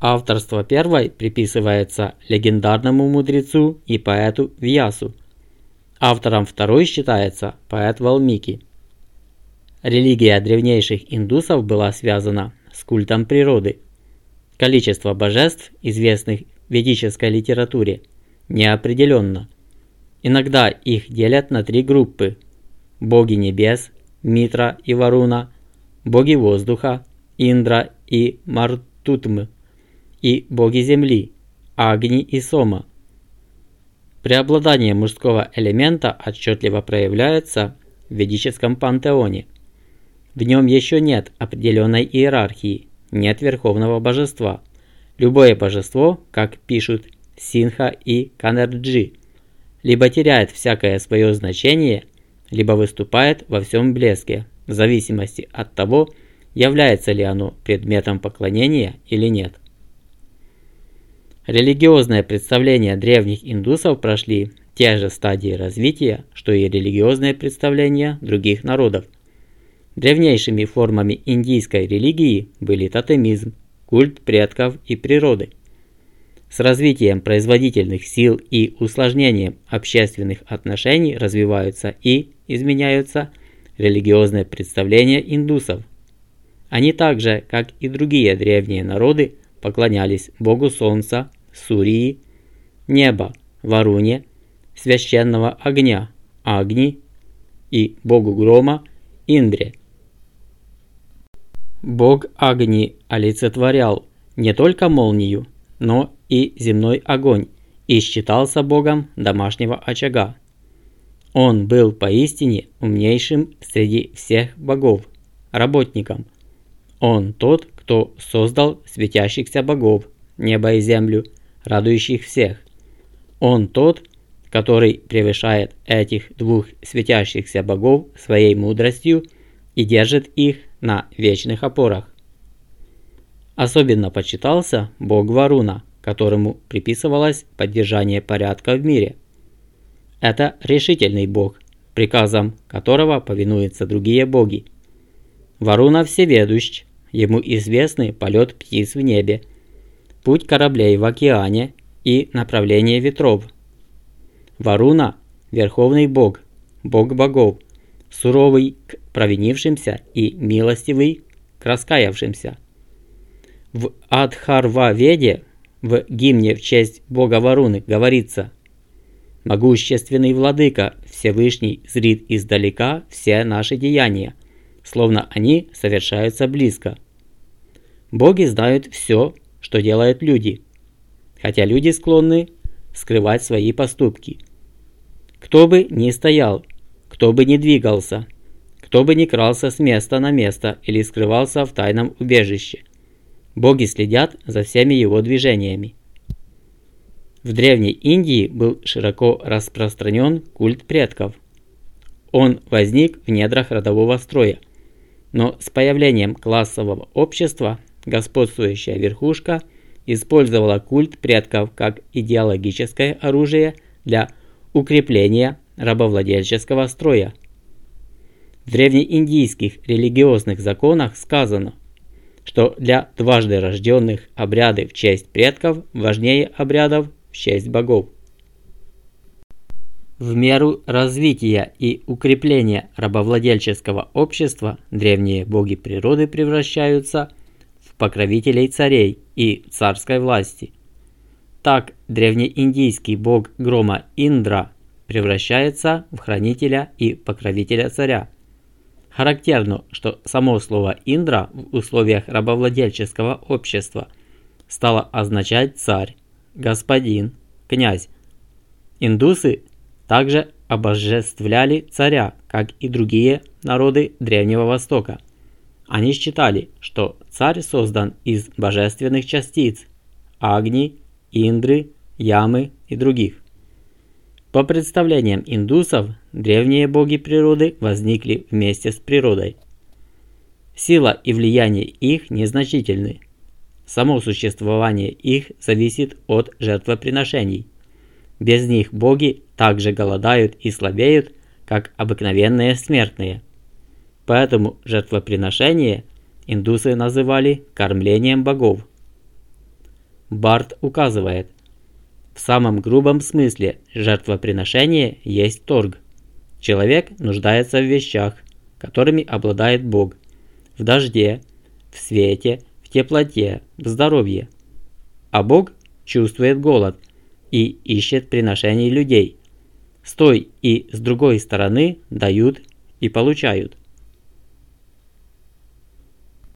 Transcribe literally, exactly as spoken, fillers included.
Авторство первой приписывается легендарному мудрецу и поэту Вьясу. Автором второй считается поэт Валмики. Религия древнейших индусов была связана с культом природы. Количество божеств, известных в ведической литературе, неопределенно. Иногда их делят на три группы: боги небес, Митра и Варуна, боги воздуха, Индра и Мартутм, и боги земли, Агни и Сома. Преобладание мужского элемента отчетливо проявляется в ведическом пантеоне. В нем еще нет определенной иерархии, нет верховного божества. Любое божество, как пишут Синха и Канерджи, либо теряет всякое свое значение, либо выступает во всем блеске, в зависимости от того, является ли оно предметом поклонения или нет. Религиозные представления древних индусов прошли те же стадии развития, что и религиозные представления других народов. Древнейшими формами индийской религии были тотемизм, культ предков и природы. С развитием производительных сил и усложнением общественных отношений развиваются и изменяются религиозные представления индусов. Они также, как и другие древние народы, поклонялись богу солнца, Сурии, неба, Варуне, священного огня, Агни, и богу грома, Индре. Бог Агни олицетворял не только молнию, но и земной огонь и считался богом домашнего очага. Он был поистине умнейшим среди всех богов, работником. Он тот, кто создал светящихся богов, небо и землю, радующих всех. Он тот, который превышает этих двух светящихся богов своей мудростью и держит их на вечных опорах. Особенно почитался бог Варуна, которому приписывалось поддержание порядка в мире. Это решительный бог, приказам которого повинуются другие боги. Варуна всеведущ, ему известны полет птиц в небе, путь кораблей в океане и направление ветров. Варуна – верховный бог, бог богов, суровый к провинившимся и милостивый к раскаявшимся. В Адхарва-веде, в гимне в честь бога Варуны, говорится: «Могущественный владыка Всевышний зрит издалека все наши деяния, словно они совершаются близко». Боги знают все, что делают люди, хотя люди склонны скрывать свои поступки. Кто бы ни стоял, кто бы ни двигался, кто бы ни крался с места на место или скрывался в тайном убежище, боги следят за всеми его движениями. В Древней Индии был широко распространен культ предков. Он возник в недрах родового строя, но с появлением классового общества господствующая верхушка использовала культ предков как идеологическое оружие для укрепления рабовладельческого строя. В древнеиндийских религиозных законах сказано, что для дважды рожденных обряды в честь предков важнее обрядов в честь богов. В меру развития и укрепления рабовладельческого общества древние боги природы превращаются в покровителей царей и царской власти. Так древнеиндийский бог грома Индра превращается в хранителя и покровителя царя. Характерно, что само слово Индра в условиях рабовладельческого общества стало означать царь, господин, князь. Индусы также обожествляли царя, как и другие народы Древнего Востока. Они считали, что царь создан из божественных частиц – Агни, Индры, Ямы и других. По представлениям индусов, древние боги природы возникли вместе с природой. Сила и влияние их незначительны. Само существование их зависит от жертвоприношений. Без них боги также голодают и слабеют, как обыкновенные смертные. Поэтому жертвоприношение индусы называли кормлением богов. Барт указывает: в самом грубом смысле жертвоприношение есть торг. Человек нуждается в вещах, которыми обладает Бог: в дожде, в свете, в теплоте, в здоровье. А Бог чувствует голод и ищет приношений людей. С той и с другой стороны дают и получают.